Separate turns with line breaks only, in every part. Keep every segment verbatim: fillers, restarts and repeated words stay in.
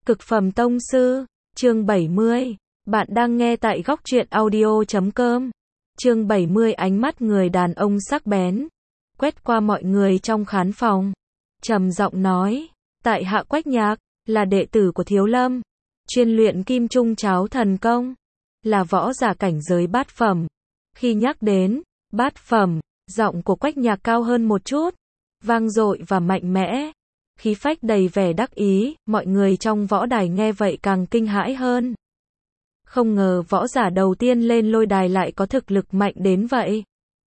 Cực phẩm tông sư, chương bảy mươi. Bạn đang nghe tại góc truyện audio chấm com. Chương bảy mươi ánh mắt người đàn ông sắc bén, quét qua mọi người trong khán phòng. Trầm giọng nói, tại hạ Quách Nhạc, là đệ tử của Thiếu Lâm, chuyên luyện kim trung cháo thần công, là võ giả cảnh giới bát phẩm. Khi nhắc đến bát phẩm, giọng của Quách Nhạc cao hơn một chút, vang dội và mạnh mẽ, khí phách đầy vẻ đắc ý, mọi người trong võ đài nghe vậy càng kinh hãi hơn. Không ngờ võ giả đầu tiên lên lôi đài lại có thực lực mạnh đến vậy.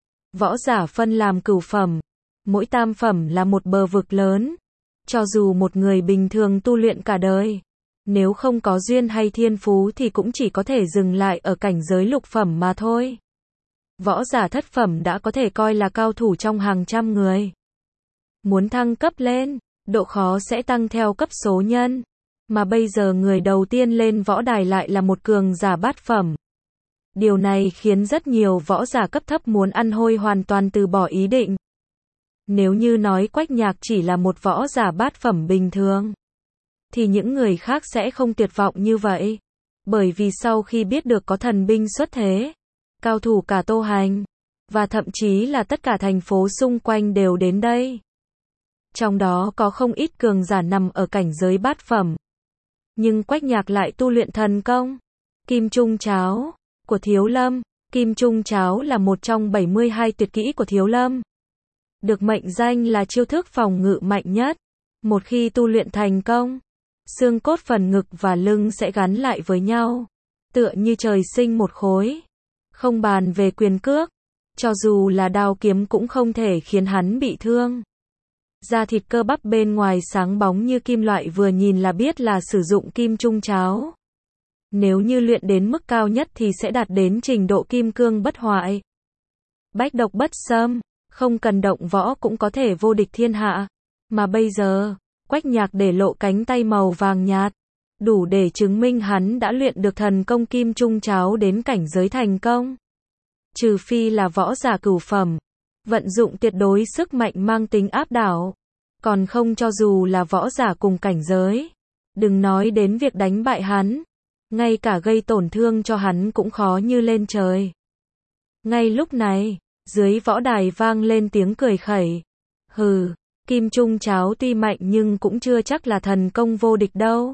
Võ giả phân làm cửu phẩm, mỗi tam phẩm là một bờ vực lớn. Cho dù một người bình thường tu luyện cả đời, nếu không có duyên hay thiên phú thì cũng chỉ có thể dừng lại ở cảnh giới lục phẩm mà thôi. Võ giả thất phẩm đã có thể coi là cao thủ trong hàng trăm người. Muốn thăng cấp lên, độ khó sẽ tăng theo cấp số nhân. Mà bây giờ người đầu tiên lên võ đài lại là một cường giả bát phẩm. Điều này khiến rất nhiều võ giả cấp thấp muốn ăn hôi hoàn toàn từ bỏ ý định. Nếu như nói Quách Nhạc chỉ là một võ giả bát phẩm bình thường, thì những người khác sẽ không tuyệt vọng như vậy. Bởi vì sau khi biết được có thần binh xuất thế, cao thủ cả Tô Hành, và thậm chí là tất cả thành phố xung quanh đều đến đây. Trong đó có không ít cường giả nằm ở cảnh giới bát phẩm. Nhưng Quách Nhạc lại tu luyện thần công Kim Trung Cháo của Thiếu Lâm. Kim Trung Cháo là một trong bảy mươi hai tuyệt kỹ của Thiếu Lâm, được mệnh danh là chiêu thức phòng ngự mạnh nhất. Một khi tu luyện thành công, xương cốt phần ngực và lưng sẽ gắn lại với nhau, tựa như trời sinh một khối. Không bàn về quyền cước, cho dù là đao kiếm cũng không thể khiến hắn bị thương. Da thịt cơ bắp bên ngoài sáng bóng như kim loại, vừa nhìn là biết là sử dụng Kim Trung Cháo. Nếu như luyện đến mức cao nhất thì sẽ đạt đến trình độ kim cương bất hoại, bách độc bất xâm, không cần động võ cũng có thể vô địch thiên hạ. Mà bây giờ, Quách Nhạc để lộ cánh tay màu vàng nhạt, đủ để chứng minh hắn đã luyện được thần công Kim Trung Cháo đến cảnh giới thành công. Trừ phi là võ giả cửu phẩm, vận dụng tuyệt đối sức mạnh mang tính áp đảo. Còn không, cho dù là võ giả cùng cảnh giới, đừng nói đến việc đánh bại hắn, ngay cả gây tổn thương cho hắn cũng khó như lên trời. Ngay lúc này, dưới võ đài vang lên tiếng cười khẩy. Hừ, Kim Trung Cháo tuy mạnh nhưng cũng chưa chắc là thần công vô địch đâu.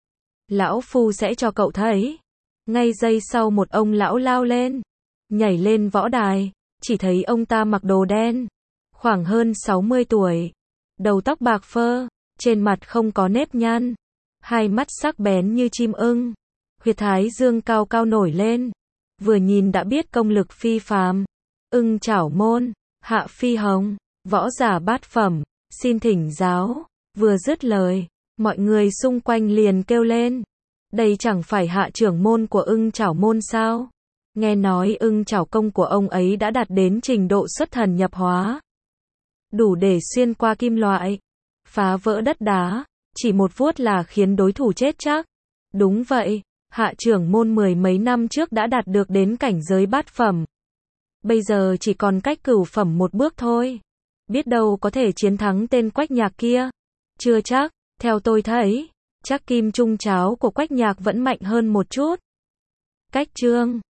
Lão phu sẽ cho cậu thấy. Ngay giây sau một ông lão lao lên, nhảy lên võ đài. Chỉ thấy ông ta mặc đồ đen, khoảng hơn sáu mươi tuổi, đầu tóc bạc phơ, trên mặt không có nếp nhăn, hai mắt sắc bén như chim ưng, huyệt thái dương cao cao nổi lên, vừa nhìn đã biết công lực phi phàm. Ưng Chảo Môn, Hạ Phi Hồng, võ giả bát phẩm, xin thỉnh giáo. Vừa dứt lời, mọi người xung quanh liền kêu lên, đây chẳng phải hạ trưởng môn của Ưng Chảo Môn sao? Nghe nói Ưng Chảo công của ông ấy đã đạt đến trình độ xuất thần nhập hóa, đủ để xuyên qua kim loại, phá vỡ đất đá, chỉ một vuốt là khiến đối thủ chết chắc. Đúng vậy, hạ trưởng môn mười mấy năm trước đã đạt được đến cảnh giới bát phẩm. Bây giờ chỉ còn cách cửu phẩm một bước thôi. Biết đâu có thể chiến thắng tên Quách Nhạc kia. Chưa chắc, theo tôi thấy, chắc Kim Trung Cháo của Quách Nhạc vẫn mạnh hơn một chút. Cách chương